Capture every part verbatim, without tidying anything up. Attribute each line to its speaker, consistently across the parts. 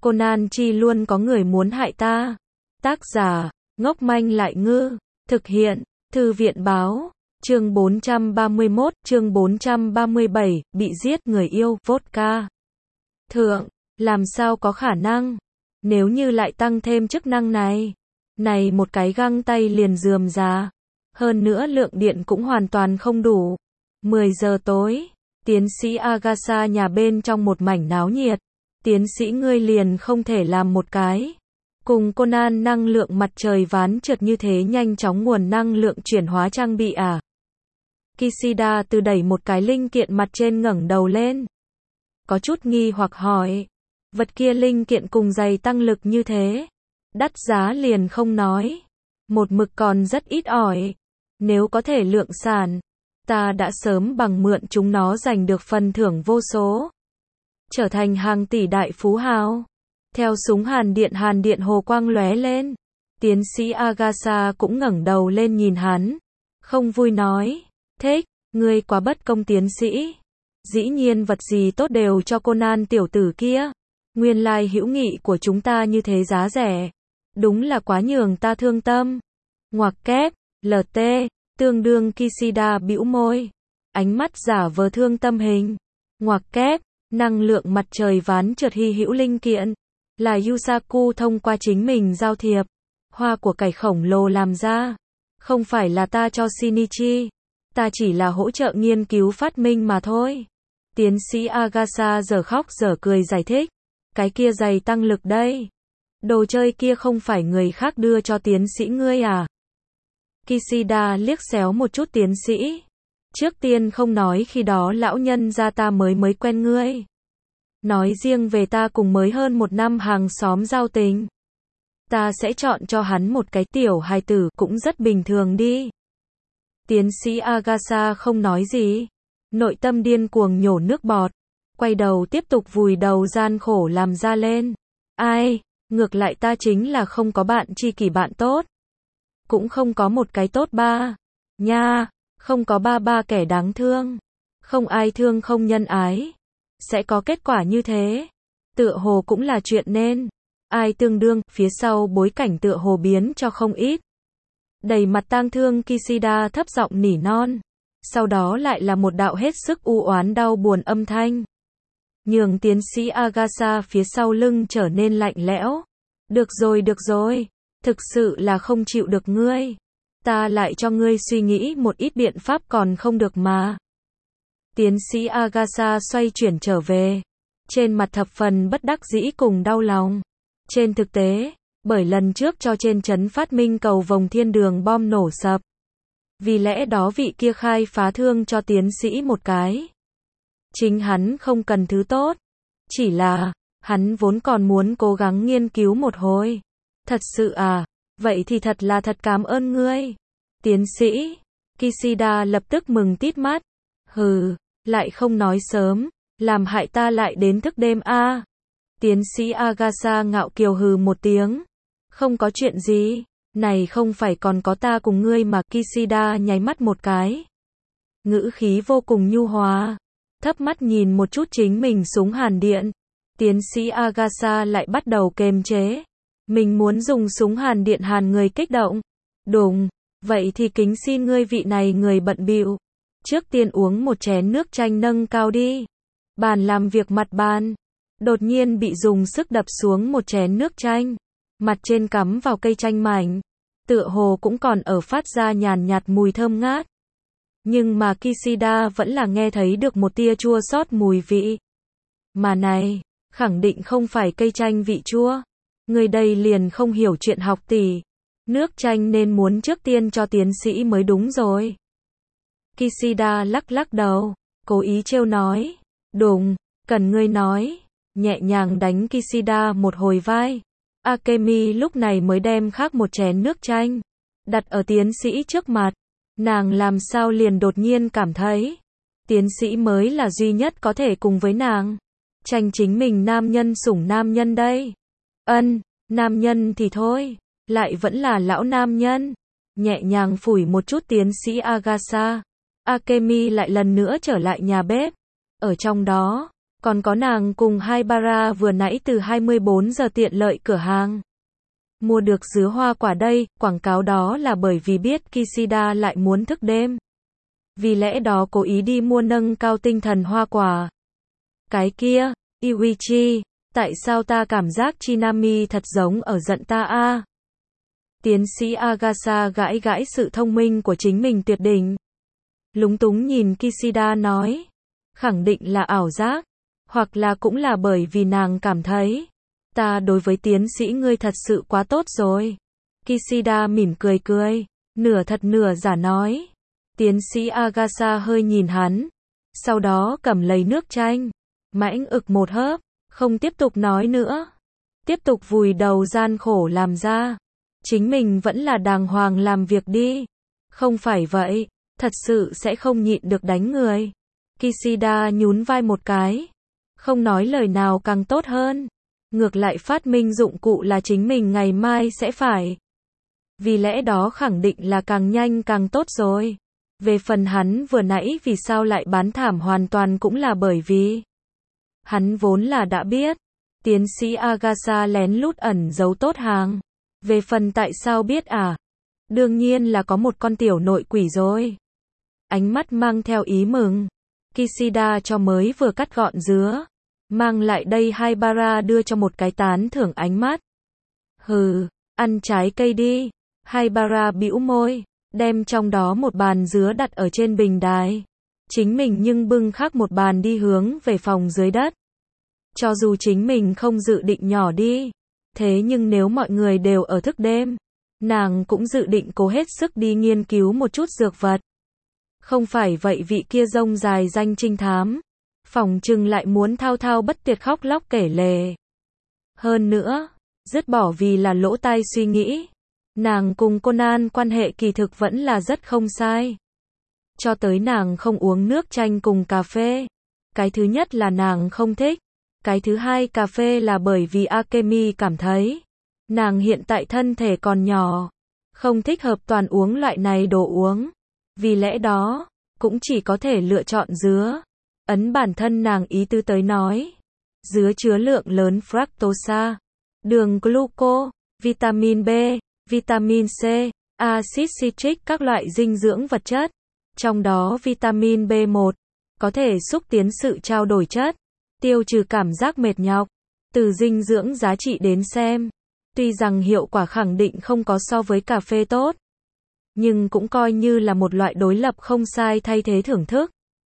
Speaker 1: Conan chi luôn có người muốn hại ta. Tác giả, ngốc manh lại ngư. Thực hiện, Thư viện báo. Chương bốn trăm ba mươi mốt, chương bốn trăm ba mươi bảy, bị giết người yêu, vodka. Thượng, làm sao có khả năng? Nếu như lại tăng thêm chức năng này. Này một cái găng tay liền rườm rà. Hơn nữa lượng điện cũng hoàn toàn không đủ. mười giờ tối, tiến sĩ Agatha nhà bên trong một mảnh náo nhiệt. Tiến sĩ ngươi liền không thể làm một cái. Cùng Conan năng lượng mặt trời ván trượt như thế nhanh chóng nguồn năng lượng chuyển hóa trang bị à? Kishida từ đẩy một cái linh kiện mặt trên ngẩng đầu lên. Có chút nghi hoặc hỏi. Vật kia linh kiện cùng giày tăng lực như thế. Đắt giá liền không nói. Một mực còn rất ít ỏi. Nếu có thể lượng sản, ta đã sớm bằng mượn chúng nó giành được phần thưởng vô số. Trở thành hàng tỷ đại phú hào. Theo súng hàn điện hàn điện hồ quang lóe lên. Tiến sĩ Agatha cũng ngẩng đầu lên nhìn hắn. Không vui nói. Thích, ngươi quá bất công tiến sĩ. Dĩ nhiên vật gì tốt đều cho Conan tiểu tử kia. Nguyên lai hữu nghị của chúng ta như thế giá rẻ. Đúng là quá nhường ta thương tâm. Ngoặc kép, lờ tê, tương đương Kishida bĩu môi. Ánh mắt giả vờ thương tâm hình. Ngoặc kép, năng lượng mặt trời ván trượt hy hữu linh kiện. Là Yusaku thông qua chính mình giao thiệp. Hoa của cải khổng lồ làm ra. Không phải là ta cho Shinichi. Ta chỉ là hỗ trợ nghiên cứu phát minh mà thôi. Tiến sĩ Agatha giờ khóc giờ cười giải thích. Cái kia giày tăng lực đây. Đồ chơi kia không phải người khác đưa cho tiến sĩ ngươi à? Kishida liếc xéo một chút tiến sĩ. Trước tiên không nói khi đó lão nhân gia ta mới mới quen ngươi. Nói riêng về ta cùng mới hơn một năm hàng xóm giao tình. Ta sẽ chọn cho hắn một cái tiểu hài tử cũng rất bình thường đi. Tiến sĩ Agatha không nói gì. Nội tâm điên cuồng nhổ nước bọt. Quay đầu tiếp tục vùi đầu gian khổ làm ra lên. Ai, ngược lại ta chính là không có bạn tri kỷ bạn tốt. Cũng không có một cái tốt ba. Nha, không có ba ba kẻ đáng thương. Không ai thương không nhân ái. Sẽ có kết quả như thế. Tựa hồ cũng là chuyện nên. Ai tương đương, phía sau bối cảnh tựa hồ biến cho không ít. Đầy mặt tang thương Kishida thấp giọng nỉ non. Sau đó lại là một đạo hết sức u oán đau buồn âm thanh. Nhường tiến sĩ Agatha phía sau lưng trở nên lạnh lẽo. Được rồi được rồi. Thực sự là không chịu được ngươi. Ta lại cho ngươi suy nghĩ một ít biện pháp còn không được mà. Tiến sĩ Agatha xoay chuyển trở về. Trên mặt thập phần bất đắc dĩ cùng đau lòng. Trên thực tế, bởi lần trước cho trên trấn phát minh cầu vồng thiên đường bom nổ sập. Vì lẽ đó vị kia khai phá thương cho tiến sĩ một cái. Chính hắn không cần thứ tốt. Chỉ là, hắn vốn còn muốn cố gắng nghiên cứu một hồi. Thật sự à, vậy thì thật là thật cảm ơn ngươi. Tiến sĩ, Kishida lập tức mừng tít mắt. Hừ, lại không nói sớm, làm hại ta lại đến thức đêm a. À. Tiến sĩ Agatha ngạo kiều hừ một tiếng. Không có chuyện gì, này không phải còn có ta cùng ngươi mà. Kishida nháy mắt một cái. Ngữ khí vô cùng nhu hòa. Thấp mắt nhìn một chút chính mình súng hàn điện. Tiến sĩ Agatha lại bắt đầu kềm chế. Mình muốn dùng súng hàn điện hàn người kích động. Đúng, vậy thì kính xin ngươi vị này người bận bịu. Trước tiên uống một chén nước chanh nâng cao đi. Bàn làm việc mặt bàn. Đột nhiên bị dùng sức đập xuống một chén nước chanh. Mặt trên cắm vào cây chanh mảnh. Tựa hồ cũng còn ở phát ra nhàn nhạt mùi thơm ngát. Nhưng mà Kishida vẫn là nghe thấy được một tia chua xót mùi vị. Mà này, khẳng định không phải cây chanh vị chua. Người đây liền không hiểu chuyện học tỷ. Nước chanh nên muốn trước tiên cho tiến sĩ mới đúng rồi. Kishida lắc lắc đầu, cố ý trêu nói. Đúng, cần ngươi nói. Nhẹ nhàng đánh Kishida một hồi vai. Akemi lúc này mới đem khác một chén nước chanh. Đặt ở tiến sĩ trước mặt. Nàng làm sao liền đột nhiên cảm thấy. Tiến sĩ mới là duy nhất có thể cùng với nàng. Tranh chính mình nam nhân sủng nam nhân đây. Ân, nam nhân thì thôi. Lại vẫn là lão nam nhân. Nhẹ nhàng phủi một chút tiến sĩ Agatha. Akemi lại lần nữa trở lại nhà bếp. Ở trong đó, Còn có nàng cùng Haibara vừa nãy từ hai mươi bốn giờ tiện lợi cửa hàng mua được dứa hoa quả đây, quảng cáo đó là bởi vì biết Kishida lại muốn thức đêm. Vì lẽ đó cố ý đi mua nâng cao tinh thần hoa quả. Cái kia, Iwichi, tại sao ta cảm giác Chinami thật giống ở giận ta a? Tiến sĩ Agasa gãi gãi sự thông minh của chính mình tuyệt đỉnh. Lúng túng nhìn Kishida nói, khẳng định là ảo giác, hoặc là cũng là bởi vì nàng cảm thấy, ta đối với tiến sĩ ngươi thật sự quá tốt rồi. Kishida mỉm cười cười, nửa thật nửa giả nói. Tiến sĩ Agasa hơi nhìn hắn, sau đó cầm lấy nước chanh, mãnh ực một hớp, không tiếp tục nói nữa. Tiếp tục vùi đầu gian khổ làm ra. Chính mình vẫn là đàng hoàng làm việc đi. Không phải vậy, thật sự sẽ không nhịn được đánh người. Kishida nhún vai một cái. Không nói lời nào càng tốt hơn. Ngược lại phát minh dụng cụ là chính mình ngày mai sẽ phải. Vì lẽ đó khẳng định là càng nhanh càng tốt rồi. Về phần hắn vừa nãy vì sao lại bán thảm hoàn toàn cũng là bởi vì hắn vốn là đã biết. Tiến sĩ Agasa lén lút ẩn giấu tốt hàng. Về phần tại sao biết à? Đương nhiên là có một con tiểu nội quỷ rồi. Ánh mắt mang theo ý mừng. Kishida cho mới vừa cắt gọn dứa. Mang lại đây Haibara đưa cho một cái tán thưởng ánh mắt. Hừ, ăn trái cây đi. Haibara bĩu môi, đem trong đó một bàn dứa đặt ở trên bình đài. Chính mình nhưng bưng khác một bàn đi hướng về phòng dưới đất. Cho dù chính mình không dự định nhỏ đi. Thế nhưng nếu mọi người đều ở thức đêm, nàng cũng dự định cố hết sức đi nghiên cứu một chút dược vật. Không phải vậy vị kia rông dài danh trinh thám, phỏng chừng lại muốn thao thao bất tuyệt khóc lóc kể lể. Hơn nữa, dứt bỏ vì là lỗ tai suy nghĩ, nàng cùng Conan quan hệ kỳ thực vẫn là rất không sai. Cho tới nàng không uống nước chanh cùng cà phê. Cái thứ nhất là nàng không thích. Cái thứ hai cà phê là bởi vì Akemi cảm thấy nàng hiện tại thân thể còn nhỏ, không thích hợp toàn uống loại này đồ uống. Vì lẽ đó, cũng chỉ có thể lựa chọn dứa. Ấn bản thân nàng ý tứ tới nói. Dứa chứa lượng lớn fructosa, đường gluco, vitamin B, vitamin C, axit citric các loại dinh dưỡng vật chất. Trong đó vitamin B một có thể xúc tiến sự trao đổi chất, tiêu trừ cảm giác mệt nhọc. Từ dinh dưỡng giá trị đến xem, tuy rằng hiệu quả khẳng định không có so với cà phê tốt, nhưng cũng coi như là một loại đối lập không sai thay thế thưởng thức.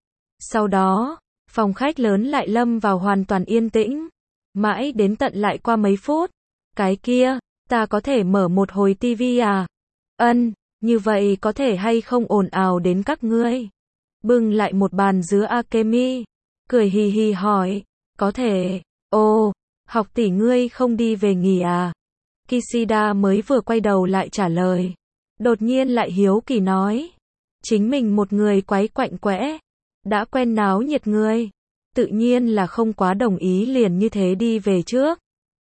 Speaker 1: Sau đó, phòng khách lớn lại lâm vào hoàn toàn yên tĩnh. Mãi đến tận lại qua mấy phút. Cái kia, ta có thể mở một hồi tivi à? Ân, như vậy có thể hay không ồn ào đến các ngươi? Bưng lại một bàn dứa Akemi. Cười hì hì hỏi, có thể. Ồ, học tỷ ngươi không đi về nghỉ à? Kishida mới vừa quay đầu lại trả lời. Đột nhiên lại hiếu kỳ nói. Chính mình một người quái quạnh quẽ. Đã quen náo nhiệt người. Tự nhiên là không quá đồng ý liền như thế đi về trước.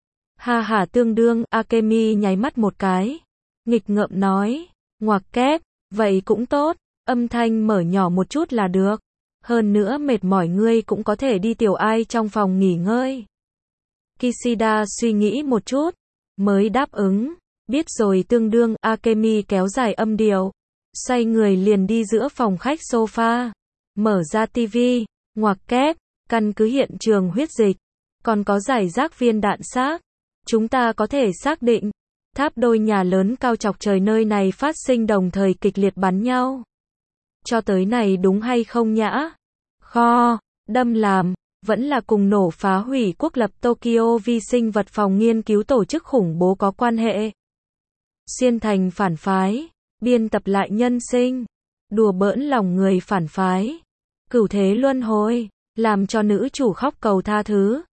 Speaker 1: Ha ha tương đương, Akemi nháy mắt một cái. Nghịch ngợm nói. Ngoặc kép, vậy cũng tốt. Âm thanh mở nhỏ một chút là được. Hơn nữa mệt mỏi ngươi cũng có thể đi tiểu ai trong phòng nghỉ ngơi. Kishida suy nghĩ một chút. Mới đáp ứng. Biết rồi tương đương, Akemi kéo dài âm điệu. Xoay người liền đi giữa phòng khách sofa. Mở ra tivi. Ngoặc kép, căn cứ hiện trường huyết dịch. Còn có giải rác viên đạn xác. Chúng ta có thể xác định. Tháp đôi nhà lớn cao chọc trời nơi này phát sinh đồng thời kịch liệt bắn nhau. Cho tới này đúng hay không nhã? Kho, đâm làm, vẫn là cùng nổ phá hủy quốc lập Tokyo vi sinh vật phòng nghiên cứu tổ chức khủng bố có quan hệ. Xuyên thành phản phái, biên tập lại nhân sinh, đùa bỡn lòng người phản phái, cửu thế luân hồi, làm cho nữ chủ khóc cầu tha thứ.